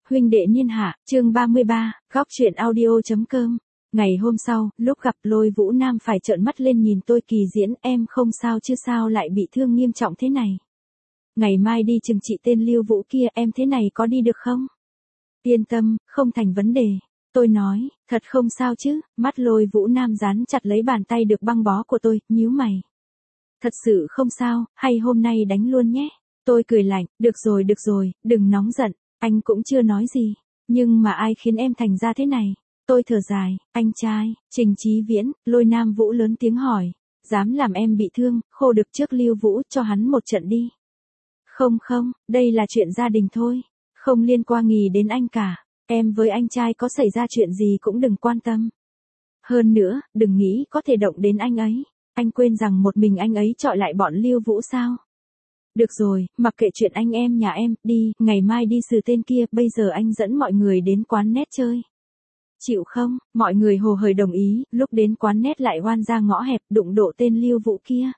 huynh đệ niên hạ, chương 33, góc truyện audio.com. Ngày hôm sau, lúc gặp Lôi Vũ Nam phải trợn mắt lên nhìn tôi Kỳ Diễn, em không sao chứ sao lại bị thương nghiêm trọng thế này. Ngày mai đi chừng trị tên Lưu Vũ kia, em thế này có đi được không? Yên tâm, không thành vấn đề. Tôi nói, thật không sao chứ, mắt Lôi Vũ Nam dán chặt lấy bàn tay được băng bó của tôi, nhíu mày. Thật sự không sao, hay hôm nay đánh luôn nhé. Tôi cười lạnh, được rồi, đừng nóng giận, anh cũng chưa nói gì. Nhưng mà ai khiến em thành ra thế này? Tôi thở dài, anh trai, Trình Chí Viễn, Lôi Nam Vũ lớn tiếng hỏi. Dám làm em bị thương, khô được trước Lưu Vũ, cho hắn một trận đi. Không, đây là chuyện gia đình thôi. Không liên quan gì đến anh cả. Em với anh trai có xảy ra chuyện gì cũng đừng quan tâm. Hơn nữa, đừng nghĩ có thể động đến anh ấy. Anh quên rằng một mình anh ấy chọi lại bọn Lưu Vũ sao? Được rồi, mặc kệ chuyện anh em nhà em, đi, ngày mai đi xử tên kia, bây giờ anh dẫn mọi người đến quán nét chơi. Chịu không? Mọi người hồ hởi đồng ý, lúc đến quán nét lại oan ra ngõ hẹp, đụng độ tên Lưu Vũ kia.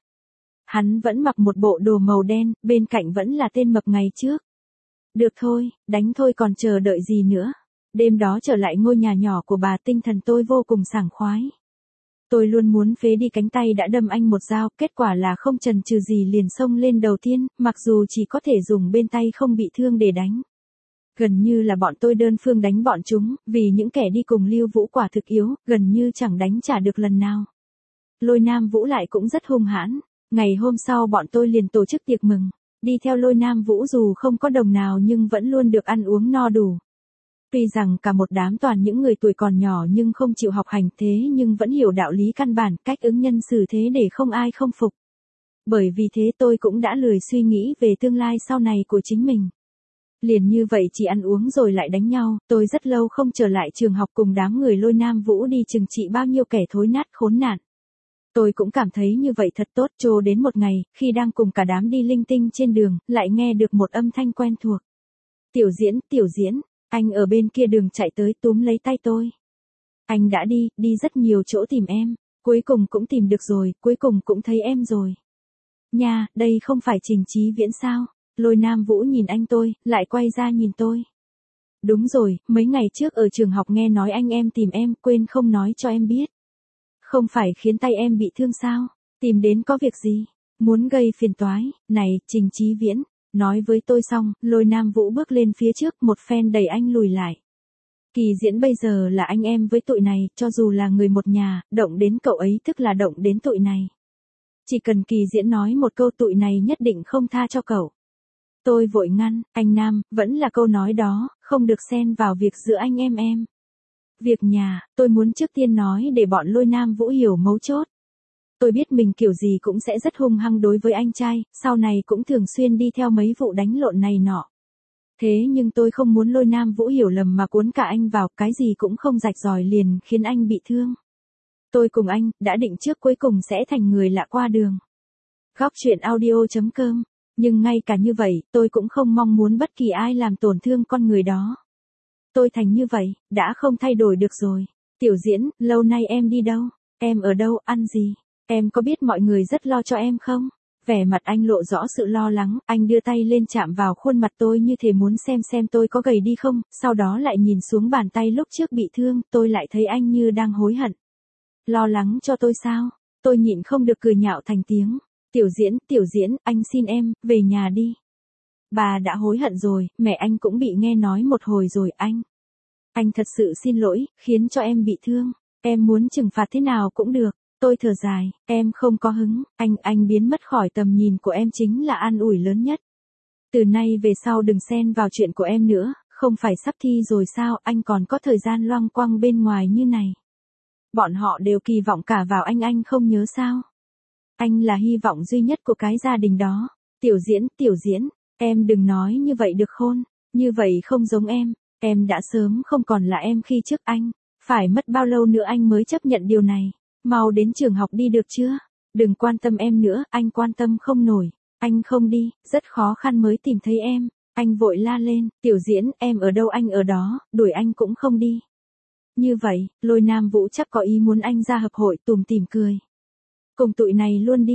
Hắn vẫn mặc một bộ đồ màu đen, bên cạnh vẫn là tên mập ngày trước. Được thôi, đánh thôi còn chờ đợi gì nữa. Đêm đó trở lại ngôi nhà nhỏ của bà, tinh thần tôi vô cùng sảng khoái. Tôi luôn muốn phế đi cánh tay đã đâm anh một dao, kết quả là không chần chừ gì liền xông lên đầu tiên, mặc dù chỉ có thể dùng bên tay không bị thương để đánh. Gần như là bọn tôi đơn phương đánh bọn chúng, vì những kẻ đi cùng Lưu Vũ quả thực yếu, gần như chẳng đánh trả được lần nào. Lôi Nam Vũ lại cũng rất hung hãn. Ngày hôm sau bọn tôi liền tổ chức tiệc mừng. Đi theo Lôi Nam Vũ dù không có đồng nào nhưng vẫn luôn được ăn uống no đủ. Tuy rằng cả một đám toàn những người tuổi còn nhỏ nhưng không chịu học hành thế nhưng vẫn hiểu đạo lý căn bản, cách ứng nhân xử thế để không ai không phục. Bởi vì thế tôi cũng đã lười suy nghĩ về tương lai sau này của chính mình. Liền như vậy chỉ ăn uống rồi lại đánh nhau, tôi rất lâu không trở lại trường học cùng đám người Lôi Nam Vũ đi trừng trị bao nhiêu kẻ thối nát khốn nạn. Tôi cũng cảm thấy như vậy thật tốt, cho đến một ngày, khi đang cùng cả đám đi linh tinh trên đường, lại nghe được một âm thanh quen thuộc. Tiểu Diễn, anh ở bên kia đường chạy tới túm lấy tay tôi. Anh đã đi rất nhiều chỗ tìm em, cuối cùng cũng tìm được rồi, cuối cùng cũng thấy em rồi. Nha, đây không phải Trình Chí Viễn sao? Lôi Nam Vũ nhìn anh tôi, lại quay ra nhìn tôi. Đúng rồi, mấy ngày trước ở trường học nghe nói anh em tìm em, quên không nói cho em biết. Không phải khiến tay em bị thương sao? Tìm đến có việc gì? Muốn gây phiền toái? Này, Trình Chí Viễn. Nói với tôi xong, Lôi Nam Vũ bước lên phía trước, một phen đẩy anh lùi lại. Kỳ Diễn bây giờ là anh em với tụi này, cho dù là người một nhà, động đến cậu ấy tức là động đến tụi này. Chỉ cần Kỳ Diễn nói một câu tụi này nhất định không tha cho cậu. Tôi vội ngăn, anh Nam, vẫn là câu nói đó, không được xen vào việc giữa anh em. Việc nhà, tôi muốn trước tiên nói để bọn Lôi Nam Vũ hiểu mấu chốt. Tôi biết mình kiểu gì cũng sẽ rất hung hăng đối với anh trai, sau này cũng thường xuyên đi theo mấy vụ đánh lộn này nọ. Thế nhưng tôi không muốn Lôi Nam Vũ hiểu lầm mà cuốn cả anh vào, cái gì cũng không rạch ròi liền khiến anh bị thương. Tôi cùng anh, đã định trước cuối cùng sẽ thành người lạ qua đường. Góc truyện audio.com. Nhưng ngay cả như vậy, tôi cũng không mong muốn bất kỳ ai làm tổn thương con người đó. Tôi thành như vậy, đã không thay đổi được rồi. Tiểu Diễn, lâu nay em đi đâu? Em ở đâu, ăn gì? Em có biết mọi người rất lo cho em không? Vẻ mặt anh lộ rõ sự lo lắng, anh đưa tay lên chạm vào khuôn mặt tôi như thể muốn xem tôi có gầy đi không, sau đó lại nhìn xuống bàn tay lúc trước bị thương, tôi lại thấy anh như đang hối hận. Lo lắng cho tôi sao? Tôi nhịn không được cười nhạo thành tiếng. Tiểu Diễn, anh xin em, về nhà đi. Bà đã hối hận rồi, mẹ anh cũng bị nghe nói một hồi rồi anh. Anh thật sự xin lỗi, khiến cho em bị thương. Em muốn trừng phạt thế nào cũng được. Tôi thở dài, em không có hứng, anh biến mất khỏi tầm nhìn của em chính là an ủi lớn nhất. Từ nay về sau đừng xen vào chuyện của em nữa, không phải sắp thi rồi sao, anh còn có thời gian loăng quăng bên ngoài như này. Bọn họ đều kỳ vọng cả vào anh không nhớ sao. Anh là hy vọng duy nhất của cái gia đình đó. Tiểu Diễn, em đừng nói như vậy được khôn, như vậy không giống em đã sớm không còn là em khi trước anh. Phải mất bao lâu nữa anh mới chấp nhận điều này? Mau đến trường học đi được chưa? Đừng quan tâm em nữa, anh quan tâm không nổi. Anh không đi, rất khó khăn mới tìm thấy em. Anh vội la lên, Tiểu Diễn, em ở đâu anh ở đó, đuổi anh cũng không đi. Như vậy, Lôi Nam Vũ chắc có ý muốn anh ra hợp hội tùm tìm cười. Cùng tụi này luôn đi.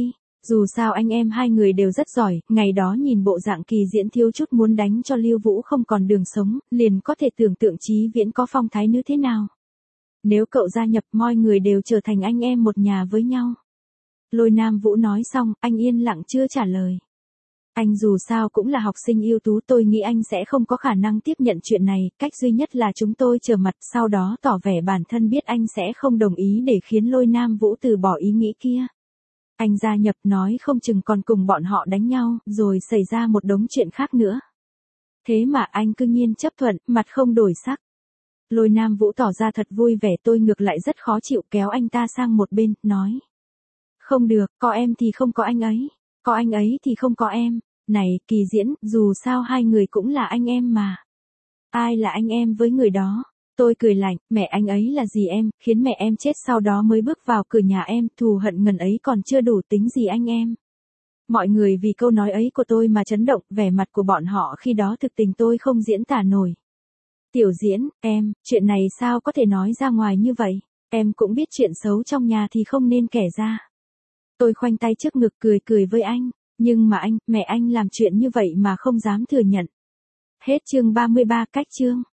Dù sao anh em hai người đều rất giỏi, ngày đó nhìn bộ dạng Kỳ Diễn thiếu chút muốn đánh cho Lưu Vũ không còn đường sống, liền có thể tưởng tượng Chí Viễn có phong thái nữ thế nào. Nếu cậu gia nhập mọi người đều trở thành anh em một nhà với nhau. Lôi Nam Vũ nói xong, anh yên lặng chưa trả lời. Anh dù sao cũng là học sinh ưu tú, tôi nghĩ anh sẽ không có khả năng tiếp nhận chuyện này, cách duy nhất là chúng tôi trở mặt, sau đó tỏ vẻ bản thân biết anh sẽ không đồng ý để khiến Lôi Nam Vũ từ bỏ ý nghĩ kia. Anh gia nhập nói không chừng còn cùng bọn họ đánh nhau, rồi xảy ra một đống chuyện khác nữa. Thế mà anh cứ nhiên chấp thuận, mặt không đổi sắc. Lôi Nam Vũ tỏ ra thật vui vẻ, tôi ngược lại rất khó chịu, kéo anh ta sang một bên, nói. Không được, có em thì không có anh ấy, có anh ấy thì không có em. Này, Kỳ Diễn, dù sao hai người cũng là anh em mà. Ai là anh em với người đó? Tôi cười lạnh, mẹ anh ấy là gì em, khiến mẹ em chết sau đó mới bước vào cửa nhà em, thù hận ngần ấy còn chưa đủ tính gì anh em. Mọi người vì câu nói ấy của tôi mà chấn động, vẻ mặt của bọn họ khi đó thực tình tôi không diễn tả nổi. Tiểu Diễn, em, chuyện này sao có thể nói ra ngoài như vậy, em cũng biết chuyện xấu trong nhà thì không nên kể ra. Tôi khoanh tay trước ngực cười với anh, nhưng mà anh, mẹ anh làm chuyện như vậy mà không dám thừa nhận. Hết chương 33 cách chương.